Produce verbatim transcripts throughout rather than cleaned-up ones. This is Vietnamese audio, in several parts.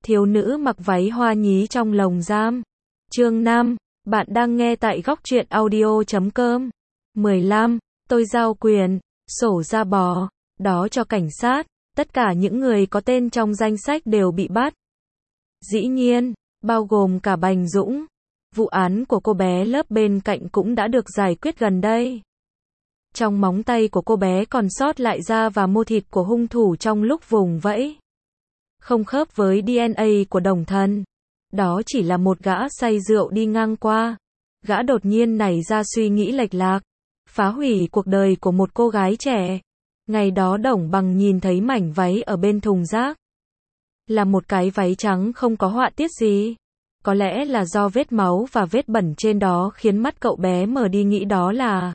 Thiếu nữ mặc váy hoa nhí trong lồng giam. Chương năm. Bạn đang nghe tại góc truyện audio chấm com. mười lăm. Tôi giao quyền, sổ ra bò, đó cho cảnh sát. Tất cả những người có tên trong danh sách đều bị bắt. Dĩ nhiên, bao gồm cả Bành Dũng. Vụ án của cô bé lớp bên cạnh cũng đã được giải quyết gần đây. Trong móng tay của cô bé còn sót lại da và mô thịt của hung thủ trong lúc vùng vẫy. Không khớp với đê en a của Đồng Thần. Đó chỉ là một gã say rượu đi ngang qua. Gã đột nhiên nảy ra suy nghĩ lệch lạc, phá hủy cuộc đời của một cô gái trẻ. Ngày đó Đồng Bằng nhìn thấy mảnh váy ở bên thùng rác. Là một cái váy trắng không có họa tiết gì. Có lẽ là do vết máu và vết bẩn trên đó khiến mắt cậu bé mở đi nghĩ đó là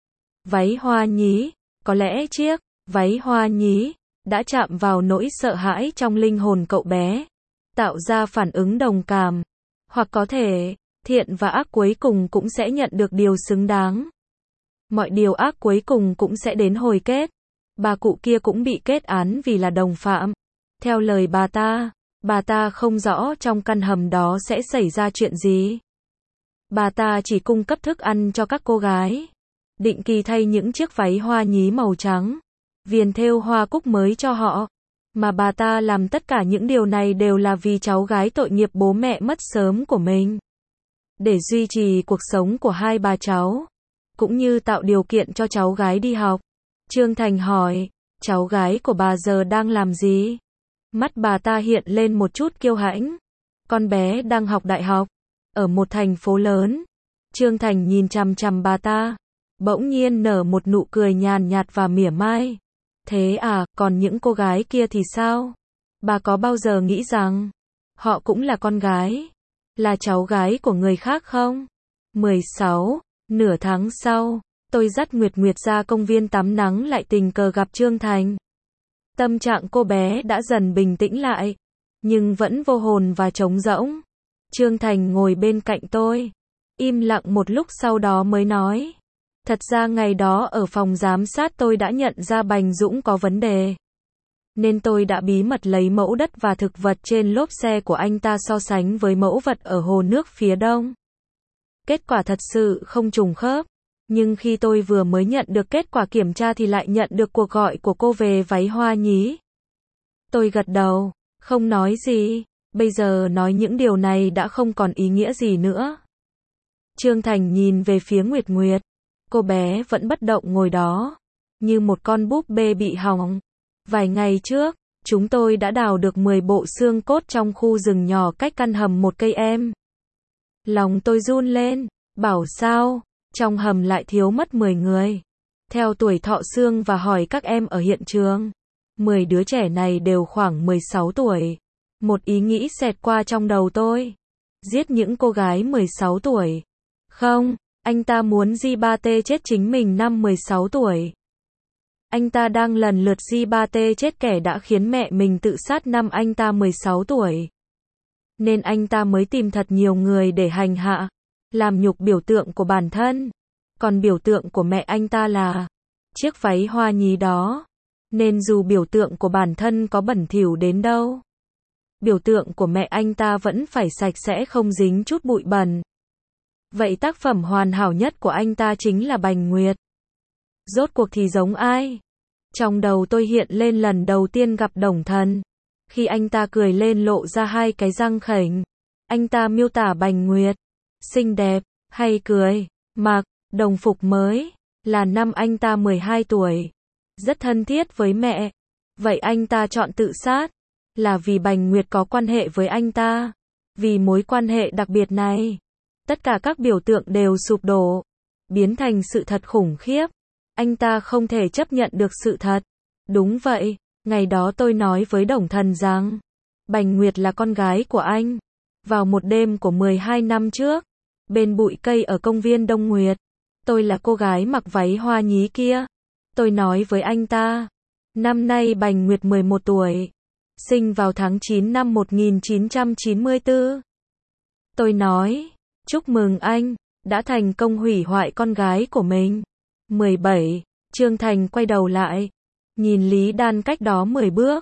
váy hoa nhí. Có lẽ chiếc váy hoa nhí đã chạm vào nỗi sợ hãi trong linh hồn cậu bé, tạo ra phản ứng đồng cảm. Hoặc có thể, thiện và ác cuối cùng cũng sẽ nhận được điều xứng đáng. Mọi điều ác cuối cùng cũng sẽ đến hồi kết. Bà cụ kia cũng bị kết án vì là đồng phạm. Theo lời bà ta, bà ta không rõ trong căn hầm đó sẽ xảy ra chuyện gì. Bà ta chỉ cung cấp thức ăn cho các cô gái, định kỳ thay những chiếc váy hoa nhí màu trắng, viền thêu hoa cúc mới cho họ. Mà bà ta làm tất cả những điều này đều là vì cháu gái tội nghiệp bố mẹ mất sớm của mình. Để duy trì cuộc sống của hai bà cháu, cũng như tạo điều kiện cho cháu gái đi học. Trương Thành hỏi, cháu gái của bà giờ đang làm gì? Mắt bà ta hiện lên một chút kiêu hãnh. Con bé đang học đại học, ở một thành phố lớn. Trương Thành nhìn chằm chằm bà ta, bỗng nhiên nở một nụ cười nhàn nhạt và mỉa mai. Thế à, còn những cô gái kia thì sao? Bà có bao giờ nghĩ rằng họ cũng là con gái, là cháu gái của người khác không? mười sáu. Nửa tháng sau, tôi dắt Nguyệt Nguyệt ra công viên tắm nắng lại tình cờ gặp Trương Thành. Tâm trạng cô bé đã dần bình tĩnh lại, nhưng vẫn vô hồn và trống rỗng. Trương Thành ngồi bên cạnh tôi, im lặng một lúc sau đó mới nói. Thật ra ngày đó ở phòng giám sát tôi đã nhận ra Bành Dũng có vấn đề. Nên tôi đã bí mật lấy mẫu đất và thực vật trên lốp xe của anh ta so sánh với mẫu vật ở hồ nước phía đông. Kết quả thật sự không trùng khớp. Nhưng khi tôi vừa mới nhận được kết quả kiểm tra thì lại nhận được cuộc gọi của cô về váy hoa nhí. Tôi gật đầu, không nói gì. Bây giờ nói những điều này đã không còn ý nghĩa gì nữa. Trương Thành nhìn về phía Nguyệt Nguyệt. Cô bé vẫn bất động ngồi đó, như một con búp bê bị hỏng. Vài ngày trước, chúng tôi đã đào được mười bộ xương cốt trong khu rừng nhỏ cách căn hầm một cây em. Lòng tôi run lên, bảo sao, trong hầm lại thiếu mất mười người. Theo tuổi thọ xương và hỏi các em ở hiện trường, mười đứa trẻ này đều khoảng mười sáu tuổi. Một ý nghĩ xẹt qua trong đầu tôi. Giết những cô gái mười sáu tuổi. Không. Anh ta muốn Di Ba Tê chết chính mình năm mười sáu tuổi. Anh ta đang lần lượt Di Ba Tê chết kẻ đã khiến mẹ mình tự sát năm anh ta mười sáu tuổi. Nên anh ta mới tìm thật nhiều người để hành hạ, làm nhục biểu tượng của bản thân. Còn biểu tượng của mẹ anh ta là chiếc váy hoa nhí đó. Nên dù biểu tượng của bản thân có bẩn thỉu đến đâu, biểu tượng của mẹ anh ta vẫn phải sạch sẽ không dính chút bụi bẩn. Vậy tác phẩm hoàn hảo nhất của anh ta chính là Bành Nguyệt. Rốt cuộc thì giống ai? Trong đầu tôi hiện lên lần đầu tiên gặp Đồng Thần. Khi anh ta cười lên lộ ra hai cái răng khểnh. Anh ta miêu tả Bành Nguyệt xinh đẹp, hay cười, mặc đồng phục mới, là năm anh ta mười hai tuổi. Rất thân thiết với mẹ. Vậy anh ta chọn tự sát, là vì Bành Nguyệt có quan hệ với anh ta. Vì mối quan hệ đặc biệt này, tất cả các biểu tượng đều sụp đổ, biến thành sự thật khủng khiếp. Anh ta không thể chấp nhận được sự thật. Đúng vậy, ngày đó tôi nói với Đồng Thần rằng, Bành Nguyệt là con gái của anh. Vào một đêm của mười hai năm trước, bên bụi cây ở công viên Đông Nguyệt, tôi là cô gái mặc váy hoa nhí kia. Tôi nói với anh ta, năm nay Bành Nguyệt mười một tuổi, sinh vào tháng chín năm một nghìn chín trăm chín mươi tư. Tôi nói, chúc mừng anh, đã thành công hủy hoại con gái của mình. mười bảy. Trương Thành quay đầu lại, nhìn Lý Đan cách đó mười bước,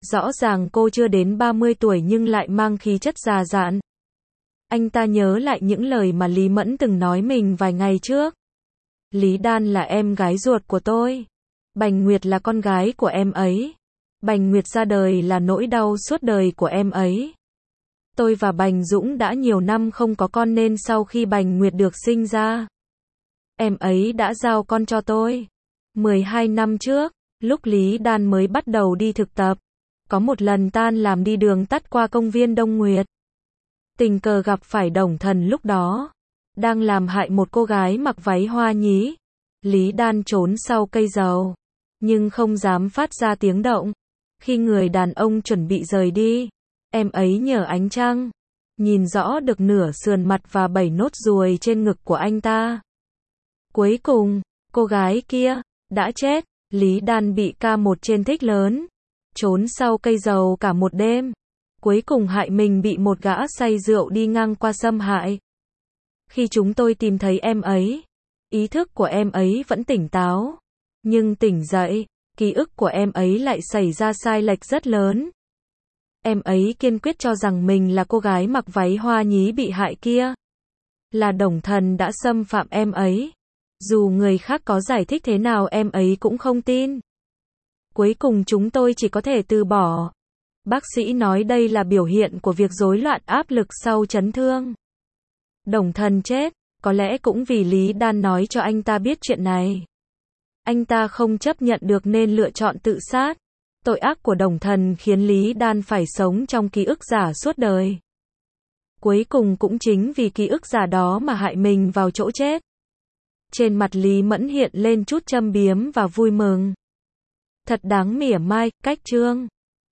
Rõ ràng cô chưa đến ba mươi tuổi nhưng lại mang khí chất già dặn. Anh ta nhớ lại những lời mà Lý Mẫn từng nói mình vài ngày trước. Lý Đan là em gái ruột của tôi. Bành Nguyệt là con gái của em ấy. Bành Nguyệt ra đời là nỗi đau suốt đời của em ấy. Tôi và Bành Dũng đã nhiều năm không có con nên sau khi Bành Nguyệt được sinh ra, em ấy đã giao con cho tôi. mười hai năm trước, lúc Lý Đan mới bắt đầu đi thực tập, có một lần tan làm đi đường tắt qua công viên Đông Nguyệt. Tình cờ gặp phải Đồng Thần lúc đó, đang làm hại một cô gái mặc váy hoa nhí. Lý Đan trốn sau cây dầu, nhưng không dám phát ra tiếng động. Khi người đàn ông chuẩn bị rời đi, em ấy nhờ ánh trăng, nhìn rõ được nửa sườn mặt và bảy nốt ruồi trên ngực của anh ta. Cuối cùng, cô gái kia đã chết. Lý Đan bị ca một trên thích lớn, trốn sau cây dầu cả một đêm. Cuối cùng hại mình bị một gã say rượu đi ngang qua xâm hại. Khi chúng tôi tìm thấy em ấy, ý thức của em ấy vẫn tỉnh táo. Nhưng tỉnh dậy, ký ức của em ấy lại xảy ra sai lệch rất lớn. Em ấy kiên quyết cho rằng mình là cô gái mặc váy hoa nhí bị hại kia. Là Đồng Thần đã xâm phạm em ấy. Dù người khác có giải thích thế nào em ấy cũng không tin. Cuối cùng chúng tôi chỉ có thể từ bỏ. Bác sĩ nói đây là biểu hiện của việc rối loạn áp lực sau chấn thương. Đồng Thần chết, có lẽ cũng vì Lý Đan nói cho anh ta biết chuyện này. Anh ta không chấp nhận được nên lựa chọn tự sát. Tội ác của Đồng Thần khiến Lý Đan phải sống trong ký ức giả suốt đời. Cuối cùng cũng chính vì ký ức giả đó mà hại mình vào chỗ chết. Trên mặt Lý Mẫn hiện lên chút châm biếm và vui mừng. Thật đáng mỉa mai, cách chương.